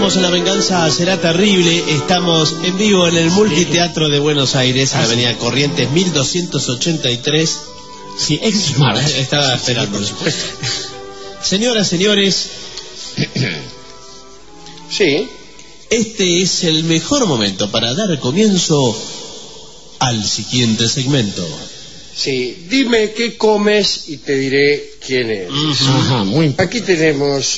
Estamos en La Venganza Será Terrible. Estamos en vivo en el Multiteatro de Buenos Aires, en la avenida Corrientes 1283. Sí, es smart. Estaba esperando, por supuesto. Señoras, señores, sí, este es el mejor momento para dar comienzo al siguiente segmento. sí, dime qué comes y te diré quién es. Ajá, muy Aquí tenemos,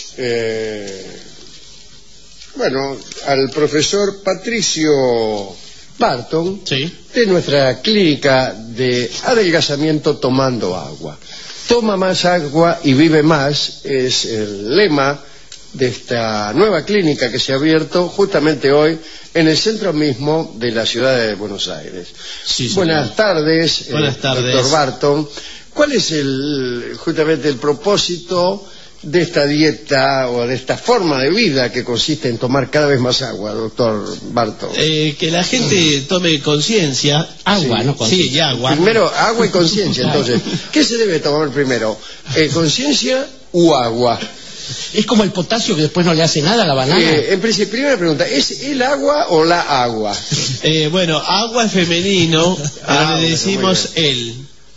al profesor Patricio Barton, Sí. de nuestra clínica de adelgazamiento tomando agua. Toma más agua y vive más es el lema de esta nueva clínica que se ha abierto justamente hoy en el centro mismo de la ciudad de Buenos Aires. Sí, Buenas tardes, Buenas tardes. doctor Barton. ¿Cuál es justamente el propósito de esta dieta o de esta forma de vida que consiste en tomar cada vez más agua, doctor Barton? Que la gente tome conciencia. agua, Sí. ¿no? Sí, y agua. Primero, agua y conciencia. Entonces, ¿qué se debe tomar primero? ¿Conciencia u agua? Es como el potasio que después no le hace nada a la banana. En principio, primera pregunta, ¿es el agua o la agua? Bueno, agua es femenino, Ah, le bueno, decimos muy él.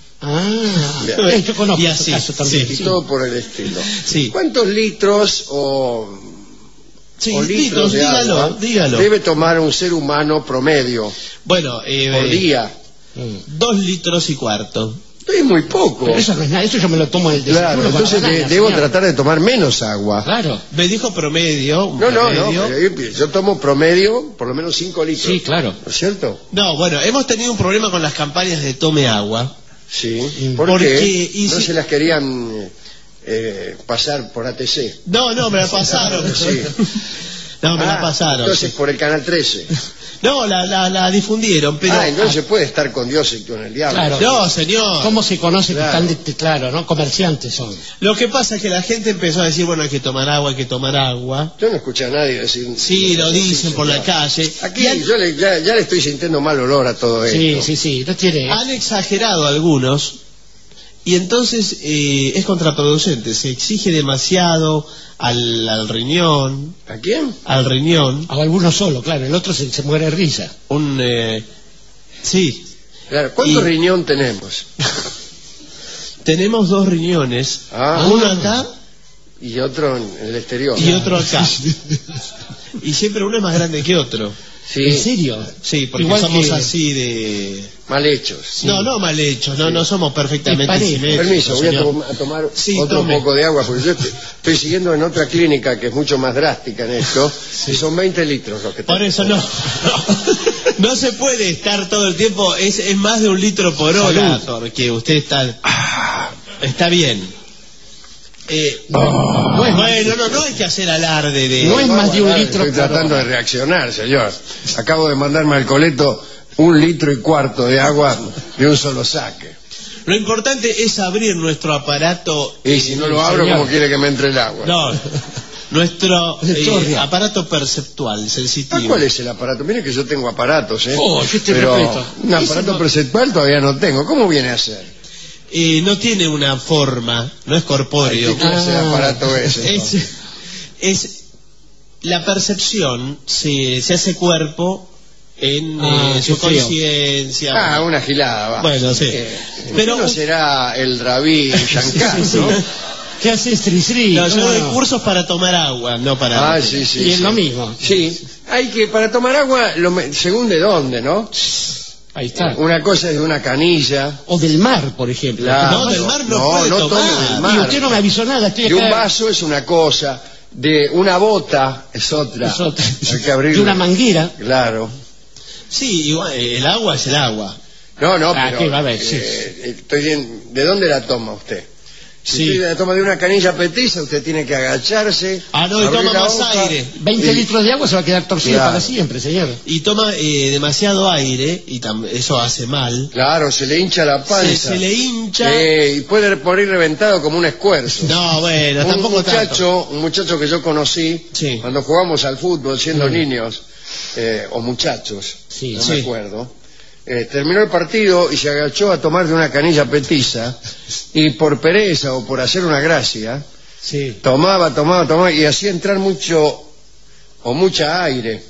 Bien. Yo conozco Y ese así, caso también. sí. Y todo por el estilo. Sí. ¿Cuántos litros Sí, o litros de agua dígalo. debe tomar un ser humano promedio Bueno, por día? 2 litros y cuarto. Es muy poco. Pero eso no es nada, eso yo me lo tomo del desayuno. Claro, con entonces banana, debo señor. tratar de tomar menos agua. Claro, Me dijo promedio. un No, promedio. yo tomo promedio por lo menos 5 litros. sí, claro. ¿No es cierto? No, bueno, hemos tenido un problema con las campañas de tome agua. Sí. Porque- Porque y no si- se las querían pasar por ATC. No, me la pasaron. Sí. No, me la Ah, pasaron. Entonces sí. por el canal 13. No, la difundieron, pero... Entonces puede estar con Dios y con el diablo. Claro. No, señor. ¿Cómo se conoce Claro. que están claro, ¿no? Comerciantes son. Lo que pasa es que la gente empezó a decir, bueno, hay que tomar agua, hay que tomar agua. Yo no escuché a nadie decir. Sí, lo dicen por la calle. Aquí Y han, yo ya le estoy sintiendo mal olor a todo esto. Sí, no tiene. han exagerado algunos y entonces es contraproducente. Se exige demasiado al riñón. ¿A quién? Al riñón. A algunos solo, claro, el otro se muere de risa. Sí, Claro, ¿cuánto Y- riñón tenemos? tenemos 2 riñones. Ah. Uno acá Y otro en el exterior. y otro acá. Y siempre uno es más grande que otro. Sí, ¿En serio? Sí, porque Igual somos que- así de... mal hechos. No mal hechos, no somos perfectamente Parejo. simétricos. Permiso, voy señor. a tomar Sí, otro tome. poco de agua, porque yo estoy siguiendo en otra clínica que es mucho más drástica en esto, y son 20 litros los que Por tengo. eso no. No se puede estar todo el tiempo, es más de 1 litro por hora, porque usted está bien. No es más- Bueno, no hay que hacer alarde de... No es más de 1 litro Estoy por tratando hora. de reaccionar, señor. Acabo de mandarme al coleto 1 litro y cuarto de agua de un solo saque. Lo importante es abrir nuestro aparato... Y si no lo abro, señor. ¿cómo quiere que me entre el agua? No, nuestro Torria. aparato perceptual, sensitivo. ¿Cuál es el aparato? Mire que yo tengo aparatos, ¿eh? Oh, yo te Pero respeto. un aparato Ese no- perceptual todavía no tengo. ¿Cómo viene a ser? No tiene una forma, no es corpóreo. ¿Qué clase de aparato es? entonces? Es la percepción se hace cuerpo en su qué feo. conciencia. Una gilada, va. Bueno, sí. Pero Pero no será el Rabí Shankar, ¿no? ¿Qué haces, Trisri? no, yo ¿Cómo doy no? cursos para tomar agua, no para... Ah, sí, sí. Y es sí. lo mismo. Sí, hay que, para tomar agua, según de dónde, ¿no? Ahí está. Una cosa es de una canilla. O del mar, por ejemplo. Claro. No, del mar no puede no tomar. tome del Y mar. usted no me avisó nada, estoy De acá. un vaso es una cosa, de una bota es otra. Es otra. Hay que abrirlo. De una manguera. Claro. Sí, igual, el agua es el agua. No, Ah, pero ¿qué va a ver? Sí. estoy bien. ¿De dónde la toma usted? Si Sí. usted la toma de una canilla petiza, usted tiene que agacharse. Ah, no, y abrir toma la más boca, aire. 20 y- litros de agua se va a quedar torcido Claro. para siempre, señor. Y toma demasiado aire, y eso hace mal. Claro, se le hincha la panza. Se le hincha... Y puede morir reventado como un escuerzo. No, bueno, un tampoco tanto. muchacho que yo conocí Sí. cuando jugamos al fútbol siendo niños, o muchachos, Sí, no sí. me acuerdo. Terminó el partido y se agachó a tomar de una canilla petiza y por pereza o por hacer una gracia Sí. tomaba y hacía entrar mucho o mucha aire.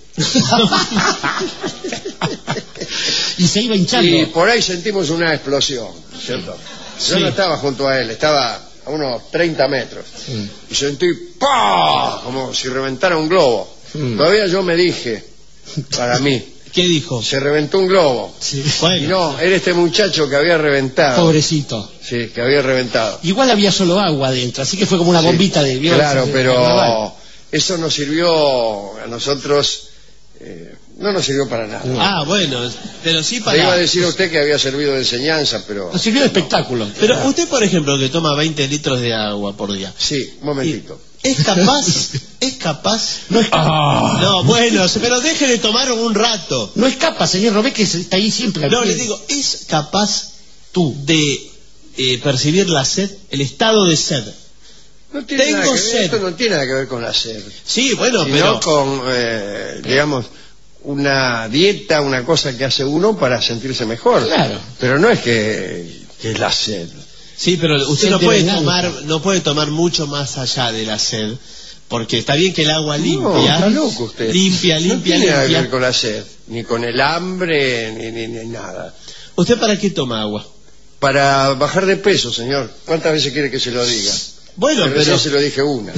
Y se iba hinchando. Y por ahí sentimos una explosión, ¿cierto? Yo Sí. no estaba junto a él, estaba a unos 30 metros. Y sentí ¡pah! Como si reventara un globo. Todavía yo me dije, para mí, ¿Qué dijo? se reventó un globo. Sí. Y Bueno, no, era este muchacho que había reventado. Pobrecito. Sí, que había reventado. Igual había solo agua adentro, así que fue como una Sí, bombita de claro, de pero carnaval. eso nos sirvió a nosotros, no nos sirvió para nada. ah, bueno, pero sí Le iba a para... decir a usted que había servido de enseñanza, pero... Nos sirvió de espectáculo. Pero usted, por ejemplo, que toma 20 litros de agua por día, Sí, un momentito. ¿es capaz? ¿Es capaz? No escapa. No, bueno, pero deje de tomar un rato. No escapa, señor Robé, que está ahí siempre. al No, pie. le digo, ¿es capaz tú de percibir la sed, el estado de sed? No tiene Tengo nada que ver, sed. esto no tiene nada que ver con la sed, Sí, bueno, sino pero... con, digamos, una dieta, una cosa que hace uno para sentirse mejor. Claro. Pero no es que es la sed. Sí, pero usted Sed no de puede venganza. tomar, no puede tomar mucho más allá de la sed, porque está bien que el agua No, limpia, está loco usted. limpia, No tiene nada que ver limpia. con la sed, ni con el hambre, ni nada. ¿Usted para qué toma agua? Para bajar de peso, señor. ¿Cuántas veces quiere que se lo diga? Bueno, Recién pero... se lo dije una.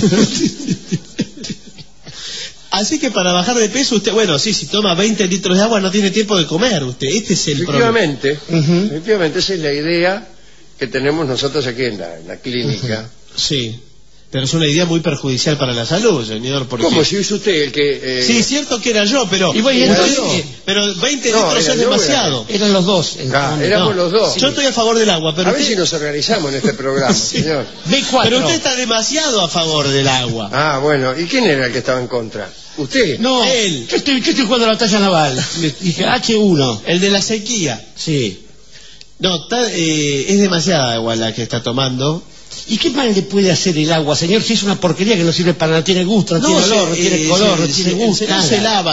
Así que para bajar de peso usted, bueno, sí, si toma 20 litros de agua no tiene tiempo de comer usted, este es el problema. Efectivamente, esa es la idea que tenemos nosotros aquí en la clínica. Sí, pero es una idea muy perjudicial para la salud, señor, porque... ¿Cómo? Si es usted el que... Sí, cierto que era yo, pero... Y bueno, entonces- pero 20 No, litros era es yo, demasiado. Eran los dos. éramos los dos. Yo estoy a favor del agua, pero A ver usted... si nos organizamos en este programa, señor. B4. Pero usted está demasiado a favor del agua. Ah, bueno. ¿Y quién era el que estaba en contra? ¿Usted? No, Él. yo estoy jugando la batalla naval. Dije H1. El de la sequía. Sí. No, es demasiada agua la que está tomando. ¿Y qué mal le puede hacer el agua, señor? Si es una porquería que no sirve para nada, tiene gusto, no, tiene olor, no tiene color, no tiene gusto. Se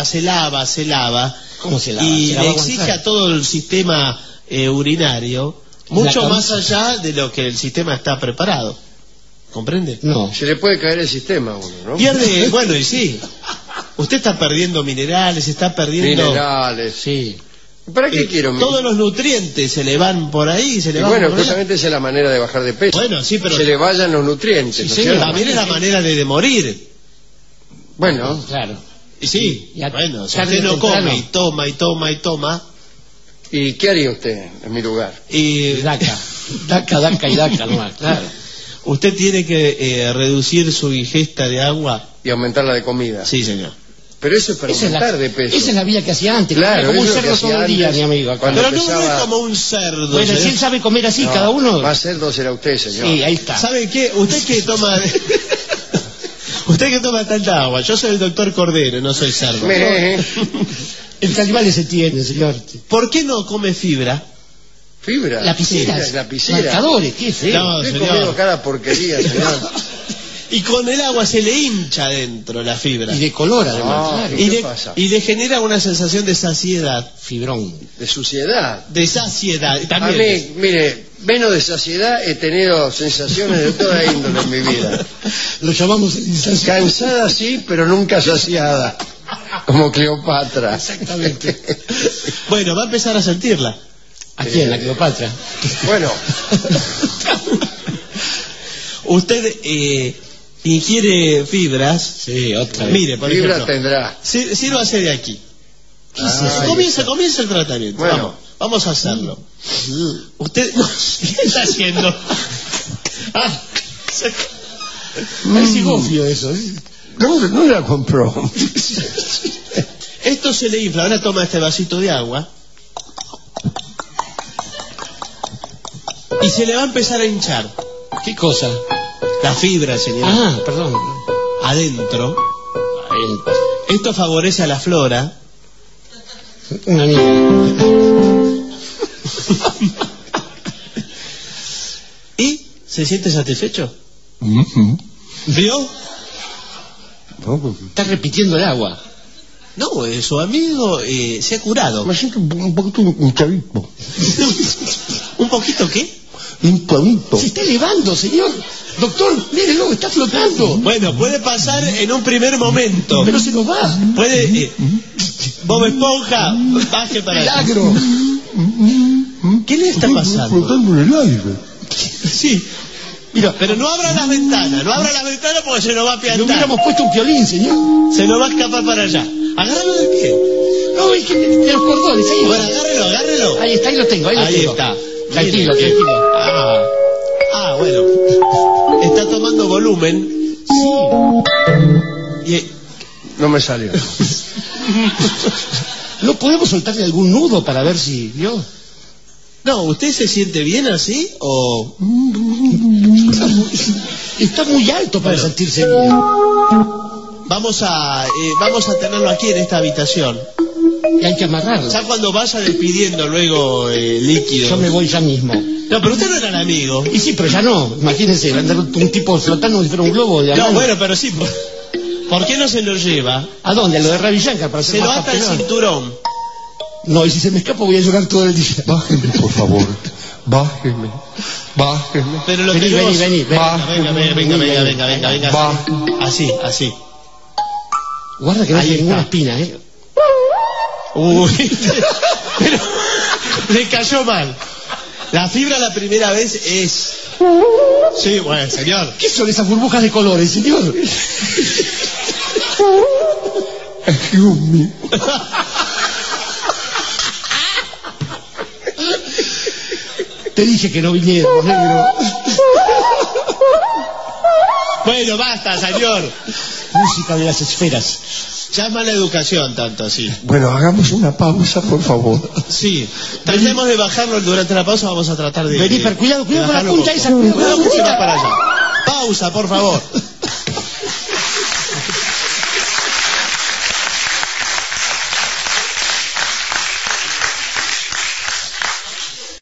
lava. ¿Cómo se lava? Y ¿Se la le va a exige aguantar? a todo el sistema urinario mucho La más cabeza. allá de lo que el sistema está preparado. ¿Comprende? No. Se le puede caer el sistema a uno, ¿no? Pierde, bueno, y sí. Usted está perdiendo minerales, está perdiendo... Minerales. Sí. ¿Para qué quiero? Todos los nutrientes se le van por ahí, se le Y van bueno, por allá. justamente esa es la manera de bajar de peso. Bueno, sí, pero... Se le vayan los nutrientes, Sí, ¿no es señor. cierto? También es la manera de morir. Bueno, Claro. Y sí, Y a- bueno, si tarde usted o no temprano. come y toma y toma y toma, ¿y qué haría usted en mi lugar? y Daca. Daca y daca nomás, claro. usted tiene que reducir su ingesta de agua. Y aumentar la de comida. Sí, señor. Pero eso es para Esa es, aumentar de peso. esa es la vida que hacía antes. Claro, como un eso es lo cerdo que todo el hacía día, antes, mi amigo. acá. cuando Pero no empezaba- es como un cerdo. Bueno, si señor. él sabe comer así, No, cada uno... Más cerdo será usted, señor. Sí, ahí está. ¿Sabe qué? Usted que toma... usted que toma tanta agua. Yo soy el doctor Cordero, no soy cerdo. Entre animales se tiene, señor. ¿Por qué no come fibra? Fibra. Lapiceras, Lapicera. marcadores, qué feo. No, Estoy señor. comiendo cada porquería, señor. Y con el agua se le hincha dentro la fibra. Y de color, además, Ah, claro. ¿y qué le, pasa? y le genera una sensación de saciedad. Fibrón. De suciedad. De saciedad. A También. mí, mire, menos de saciedad he tenido sensaciones de toda índole en mi vida. Lo llamamos insaciable. Cansada sí, pero nunca saciada. Como Cleopatra. Exactamente. Bueno, va a empezar a sentirla. ¿A quién? La Cleopatra. Bueno, Usted ingiere fibras. Sí, otra vez. Mire, por fibra ejemplo, tendrá. sírvase de aquí. Ah, Comienza el tratamiento. Bueno. Vamos a hacerlo. Usted... no, ¿qué está haciendo? Ah, Es gofio eso. ¿eh? No la compró. esto se le infla. Ahora toma este vasito de agua. Y se le va a empezar a hinchar. ¿Qué cosa? La fibra, señor. Ah, perdón. Adentro. Ahí. Esto favorece a la flora. Una niña. ¿Y se siente satisfecho? ¿Vio? Está repitiendo el agua. No, su amigo se ha curado. Me siento un poquito hinchadito. ¿Un poquito qué? un tonto. Se está elevando, señor. Doctor, mírelo, está flotando. Bueno, puede pasar en un primer momento. Pero se nos va. Puede... Bob Esponja, baje para allá. Milagro. ¿Qué le está pasando? Flotando en el aire. Sí. Mira, Pero no abra las ventanas porque se nos va a le piantar. hubiéramos puesto un violín, señor. Se nos va a escapar para allá. Agárralo del pie. No, es que de los cordones, ahí. Bueno, agárrelo. Ahí está, ahí lo tengo, ahí lo tengo. Está. Tranquilo, Mire, tranquilo. Bueno. Está tomando volumen. Sí. No me salió. ¿No podemos soltarle algún nudo para ver si vio? No, ¿usted se siente bien así o...? Está muy alto para sentirse bien. Vamos a tenerlo aquí en esta habitación. Y hay que amarrarlo. Ya cuando vaya despidiendo luego líquido. Yo me voy ya mismo. No, pero usted no era el amigo. Y sí, pero ya no. Imagínense, andar un tipo flotando como si fuera un globo de No, bueno, pero sí. ¿Por qué no se lo lleva? ¿A dónde? ¿A lo de Ravi Shankar? Para Se lo ata el cinturón. No, y si se me escapa voy a llorar todo el día. Bájeme, por favor. Bájeme. Pero lo Vení. Venga. Así. Guarda que no Ahí hay está. ninguna espina, ¿eh? Uy, pero le cayó mal. La fibra la primera vez es... Sí, bueno, señor. ¿Qué son esas burbujas de colores, señor? Dios mío. Te dije que no vinieras, negro. Bueno, basta, señor. Música de las esferas. Ya es mala educación tanto así. Bueno, hagamos una pausa, por favor. Sí, tratemos de bajarlo durante la pausa, vamos a tratar de... Vení, pero cuidado con la bajarlo punta poco. esa. Cuidado con la Cuidado que se va punta. para allá. Pausa, por favor.